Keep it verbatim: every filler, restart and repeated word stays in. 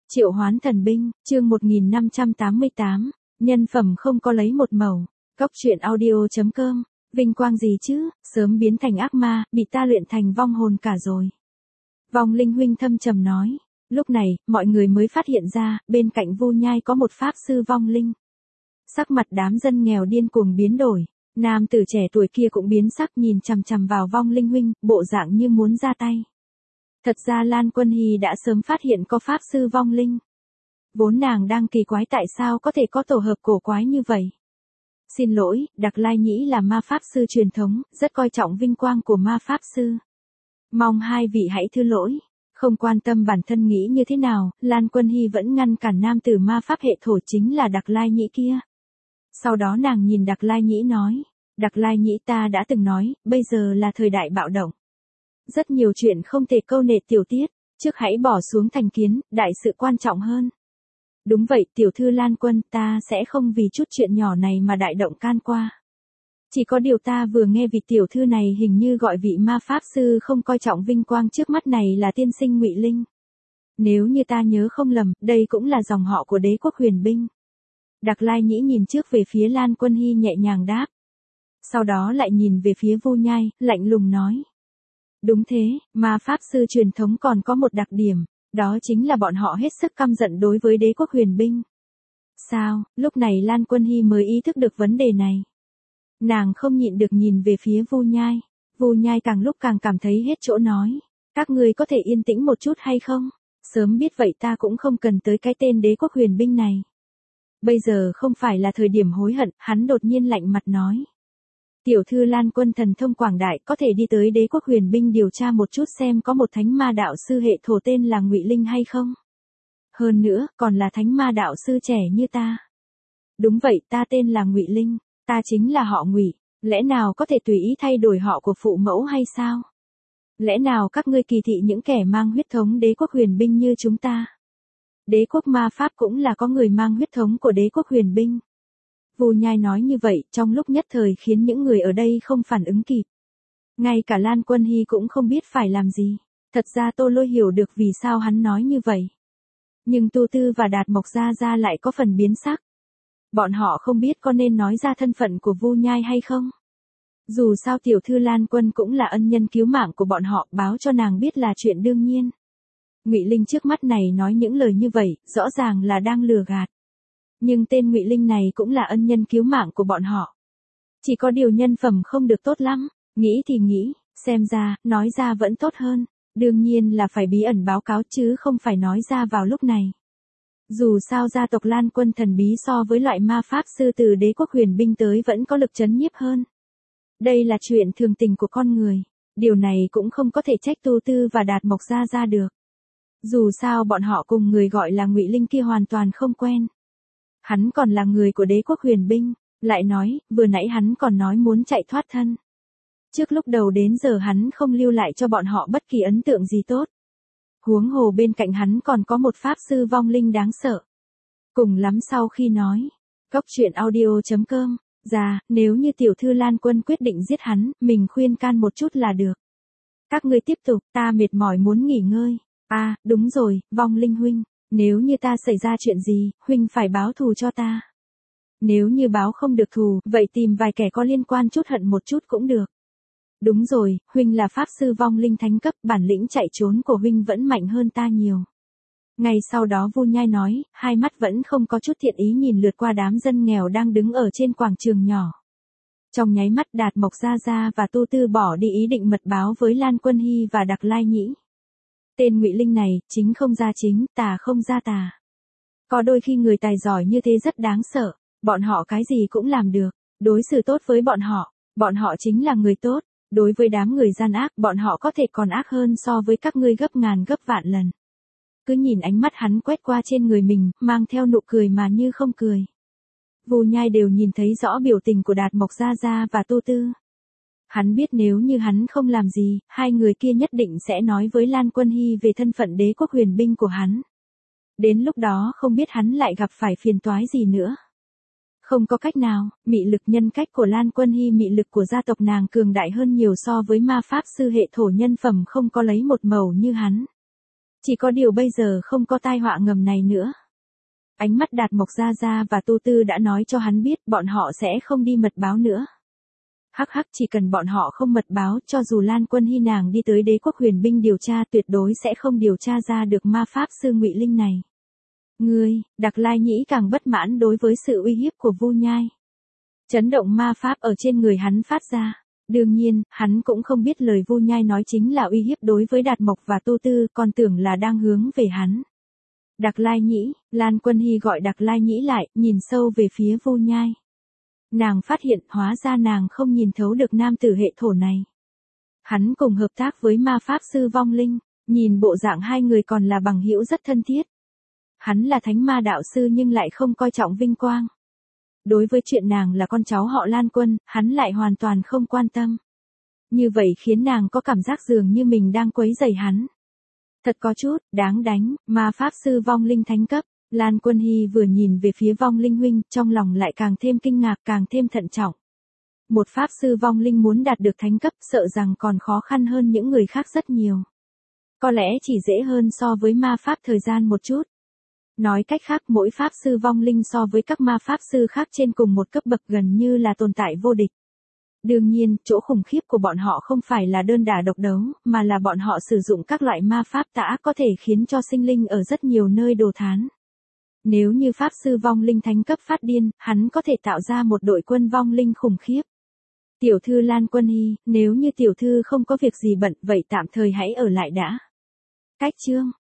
Triệu hoán thần binh, chương một nghìn năm trăm tám mươi tám, nhân phẩm không có lấy một mẩu. Cốc truyện audio chấm com, vinh quang gì chứ, sớm biến thành ác ma, bị ta luyện thành vong hồn cả rồi. Vong linh huynh thâm trầm nói. Lúc này, mọi người mới phát hiện ra, bên cạnh Vu Nhai có một pháp sư vong linh. Sắc mặt đám dân nghèo điên cuồng biến đổi, nam tử trẻ tuổi kia cũng biến sắc nhìn chằm chằm vào vong linh huynh, bộ dạng như muốn ra tay. Thật ra Lan Quân Hy đã sớm phát hiện có pháp sư vong linh. Vốn nàng đang kỳ quái tại sao có thể có tổ hợp cổ quái như vậy. Xin lỗi, Đặc Lai Nhĩ là ma pháp sư truyền thống, rất coi trọng vinh quang của ma pháp sư. Mong hai vị hãy thứ lỗi. Không quan tâm bản thân nghĩ như thế nào, Lan Quân Hy vẫn ngăn cản nam tử ma pháp hệ thổ chính là Đặc Lai Nhĩ kia. Sau đó nàng nhìn Đặc Lai Nhĩ nói, Đặc Lai Nhĩ ta đã từng nói, bây giờ là thời đại bạo động. Rất nhiều chuyện không thể câu nệ tiểu tiết, trước hãy bỏ xuống thành kiến, đại sự quan trọng hơn. Đúng vậy tiểu thư Lan Quân, ta sẽ không vì chút chuyện nhỏ này mà đại động can qua. Chỉ có điều ta vừa nghe vị tiểu thư này hình như gọi vị ma pháp sư không coi trọng vinh quang trước mắt này là tiên sinh Ngụy Linh. Nếu như ta nhớ không lầm, đây cũng là dòng họ của đế quốc huyền binh. Đặc Lai Nhĩ nhìn trước về phía Lan Quân Hy nhẹ nhàng đáp. Sau đó lại nhìn về phía Vu Nhai, lạnh lùng nói. Đúng thế, ma pháp sư truyền thống còn có một đặc điểm, đó chính là bọn họ hết sức căm giận đối với đế quốc huyền binh. Sao, lúc này Lan Quân Hy mới ý thức được vấn đề này. Nàng không nhịn được nhìn về phía Vu Nhai, Vu Nhai càng lúc càng cảm thấy hết chỗ nói. Các ngươi có thể yên tĩnh một chút hay không? Sớm biết vậy ta cũng không cần tới cái tên đế quốc huyền binh này. Bây giờ không phải là thời điểm hối hận, hắn đột nhiên lạnh mặt nói. Tiểu thư Lan Quân thần thông quảng đại có thể đi tới đế quốc huyền binh điều tra một chút xem có một thánh ma đạo sư hệ thổ tên là Ngụy Linh hay không. Hơn nữa, còn là thánh ma đạo sư trẻ như ta. Đúng vậy, ta tên là Ngụy Linh, ta chính là họ Ngụy, lẽ nào có thể tùy ý thay đổi họ của phụ mẫu hay sao? Lẽ nào các ngươi kỳ thị những kẻ mang huyết thống đế quốc huyền binh như chúng ta? Đế quốc ma pháp cũng là có người mang huyết thống của đế quốc huyền binh. Vu Nhai nói như vậy, trong lúc nhất thời khiến những người ở đây không phản ứng kịp. Ngay cả Lan Quân Hy cũng không biết phải làm gì. Thật ra Tô Lôi hiểu được vì sao hắn nói như vậy. Nhưng Tu Tư và Đạt Mộc Gia Gia lại có phần biến sắc. Bọn họ không biết có nên nói ra thân phận của Vu Nhai hay không. Dù sao tiểu thư Lan Quân cũng là ân nhân cứu mạng của bọn họ, báo cho nàng biết là chuyện đương nhiên. Ngụy Linh trước mắt này nói những lời như vậy, rõ ràng là đang lừa gạt. Nhưng tên Ngụy Linh này cũng là ân nhân cứu mạng của bọn họ. Chỉ có điều nhân phẩm không được tốt lắm, nghĩ thì nghĩ, xem ra, nói ra vẫn tốt hơn. Đương nhiên là phải bí ẩn báo cáo chứ không phải nói ra vào lúc này. Dù sao gia tộc Lan Quân thần bí so với loại ma pháp sư từ đế quốc huyền binh tới vẫn có lực chấn nhiếp hơn. Đây là chuyện thường tình của con người, điều này cũng không có thể trách Tu Tư và Đạt Mộc Gia Gia được. Dù sao bọn họ cùng người gọi là Ngụy Linh kia hoàn toàn không quen. Hắn còn là người của đế quốc huyền binh, lại nói, vừa nãy hắn còn nói muốn chạy thoát thân. Trước lúc đầu đến giờ hắn không lưu lại cho bọn họ bất kỳ ấn tượng gì tốt. Huống hồ bên cạnh hắn còn có một pháp sư vong linh đáng sợ. Cùng lắm sau khi nói, cốc truyện audio chấm com, ra, nếu như tiểu thư Lan Quân quyết định giết hắn, mình khuyên can một chút là được. Các ngươi tiếp tục, ta mệt mỏi muốn nghỉ ngơi. À, đúng rồi, vong linh huynh. Nếu như ta xảy ra chuyện gì, huynh phải báo thù cho ta. Nếu như báo không được thù, vậy tìm vài kẻ có liên quan chút hận một chút cũng được. Đúng rồi, huynh là pháp sư vong linh thánh cấp, bản lĩnh chạy trốn của huynh vẫn mạnh hơn ta nhiều. Ngay sau đó Vu Nhai nói, hai mắt vẫn không có chút thiện ý nhìn lượt qua đám dân nghèo đang đứng ở trên quảng trường nhỏ. Trong nháy mắt Đạt Mộc Gia Gia và Tu Tư bỏ đi ý định mật báo với Lan Quân Hy và Đặc Lai Nhĩ. Tên Ngụy Linh này, chính không ra chính, tà không ra tà. Có đôi khi người tài giỏi như thế rất đáng sợ, bọn họ cái gì cũng làm được, đối xử tốt với bọn họ, bọn họ chính là người tốt, đối với đám người gian ác, bọn họ có thể còn ác hơn so với các ngươi gấp ngàn gấp vạn lần. Cứ nhìn ánh mắt hắn quét qua trên người mình, mang theo nụ cười mà như không cười. Vu Nhai đều nhìn thấy rõ biểu tình của Đạt Mộc Gia Gia và Tu Tư. Hắn biết nếu như hắn không làm gì, hai người kia nhất định sẽ nói với Lan Quân Hy về thân phận đế quốc huyền binh của hắn. Đến lúc đó không biết hắn lại gặp phải phiền toái gì nữa. Không có cách nào, mị lực nhân cách của Lan Quân Hy mị lực của gia tộc nàng cường đại hơn nhiều so với ma pháp sư hệ thổ nhân phẩm không có lấy một mẩu như hắn. Chỉ có điều bây giờ không có tai họa ngầm này nữa. Ánh mắt Đạt Mộc Gia Gia và Tu Tư đã nói cho hắn biết bọn họ sẽ không đi mật báo nữa. Hắc hắc, chỉ cần bọn họ không mật báo, cho dù Lan Quân Hy nàng đi tới Đế quốc huyền binh điều tra tuyệt đối sẽ không điều tra ra được ma pháp sư Ngụy Linh này. Ngươi, Đặc Lai Nhĩ càng bất mãn đối với sự uy hiếp của Vu Nhai. Chấn động ma pháp ở trên người hắn phát ra. Đương nhiên, hắn cũng không biết lời Vu Nhai nói chính là uy hiếp đối với Đạt Mộc và Tu Tư, còn tưởng là đang hướng về hắn. Đặc Lai Nhĩ, Lan Quân Hy gọi Đặc Lai Nhĩ lại, nhìn sâu về phía Vu Nhai. Nàng phát hiện hóa ra nàng không nhìn thấu được nam tử hệ thổ này. Hắn cùng hợp tác với ma pháp sư Vong Linh, nhìn bộ dạng hai người còn là bằng hữu rất thân thiết. Hắn là thánh ma đạo sư nhưng lại không coi trọng vinh quang. Đối với chuyện nàng là con cháu họ Lan Quân, hắn lại hoàn toàn không quan tâm. Như vậy khiến nàng có cảm giác dường như mình đang quấy rầy hắn. Thật có chút, đáng đánh, ma pháp sư Vong Linh thánh cấp. Lan Quân Hy vừa nhìn về phía Vong Linh huynh, trong lòng lại càng thêm kinh ngạc, càng thêm thận trọng. Một pháp sư Vong Linh muốn đạt được thánh cấp sợ rằng còn khó khăn hơn những người khác rất nhiều. Có lẽ chỉ dễ hơn so với ma pháp thời gian một chút. Nói cách khác, mỗi pháp sư Vong Linh so với các ma pháp sư khác trên cùng một cấp bậc gần như là tồn tại vô địch. Đương nhiên, chỗ khủng khiếp của bọn họ không phải là đơn đả độc đấu, mà là bọn họ sử dụng các loại ma pháp tà có thể khiến cho sinh linh ở rất nhiều nơi đồ thán. Nếu như pháp sư Vong Linh thánh cấp phát điên, hắn có thể tạo ra một đội quân Vong Linh khủng khiếp. Tiểu thư Lan Quân Hy, nếu như tiểu thư không có việc gì bận, vậy tạm thời hãy ở lại đã. Cách chương